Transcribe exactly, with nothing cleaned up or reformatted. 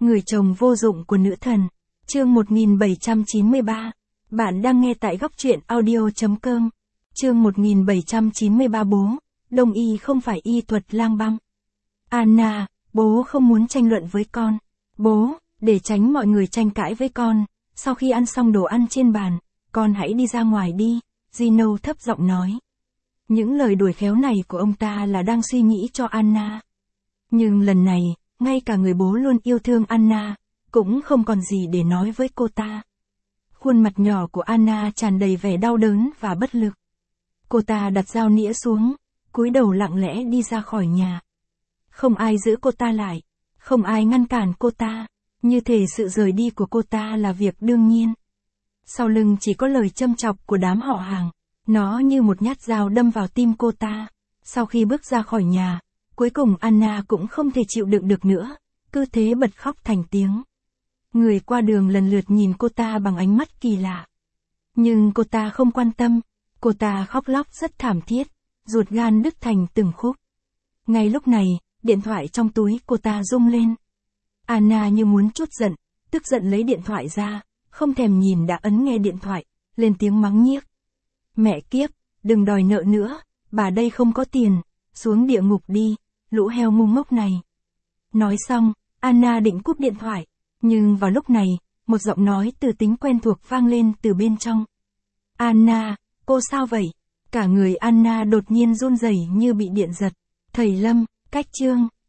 Người chồng vô dụng của nữ thần. Chương một nghìn bảy trăm chín mươi ba. Bạn đang nghe tại góc truyện audio chấm com. Chương một nghìn bảy trăm chín mươi ba. Bố, Đông y không phải y thuật lang băm. Anna, bố không muốn tranh luận với con. Bố, để tránh mọi người tranh cãi với con, sau khi ăn xong đồ ăn trên bàn, con hãy đi ra ngoài đi, Gino thấp giọng nói. Những lời đuổi khéo này của ông ta là đang suy nghĩ cho Anna. Nhưng lần này, ngay cả người bố luôn yêu thương Anna, cũng không còn gì để nói với cô ta. Khuôn mặt nhỏ của Anna tràn đầy vẻ đau đớn và bất lực. Cô ta đặt dao nĩa xuống, cúi đầu lặng lẽ đi ra khỏi nhà. Không ai giữ cô ta lại, không ai ngăn cản cô ta, như thể sự rời đi của cô ta là việc đương nhiên. Sau lưng chỉ có lời châm chọc của đám họ hàng, nó như một nhát dao đâm vào tim cô ta. Sau khi bước ra khỏi nhà, cuối cùng Anna cũng không thể chịu đựng được nữa, cứ thế bật khóc thành tiếng. Người qua đường lần lượt nhìn cô ta bằng ánh mắt kỳ lạ. Nhưng cô ta không quan tâm, cô ta khóc lóc rất thảm thiết, ruột gan đứt thành từng khúc. Ngay lúc này, điện thoại trong túi cô ta rung lên. Anna như muốn trút giận, tức giận lấy điện thoại ra, không thèm nhìn đã ấn nghe điện thoại, lên tiếng mắng nhiếc. Mẹ kiếp, đừng đòi nợ nữa, bà đây không có tiền, xuống địa ngục đi, lũ heo ngu ngốc này. Nói xong, Anna định cúp điện thoại, nhưng vào lúc này, một giọng nói từ tính quen thuộc vang lên từ bên trong. Anna, cô sao vậy? Cả người Anna đột nhiên run rẩy như bị điện giật. Thầy Lâm, cách chương,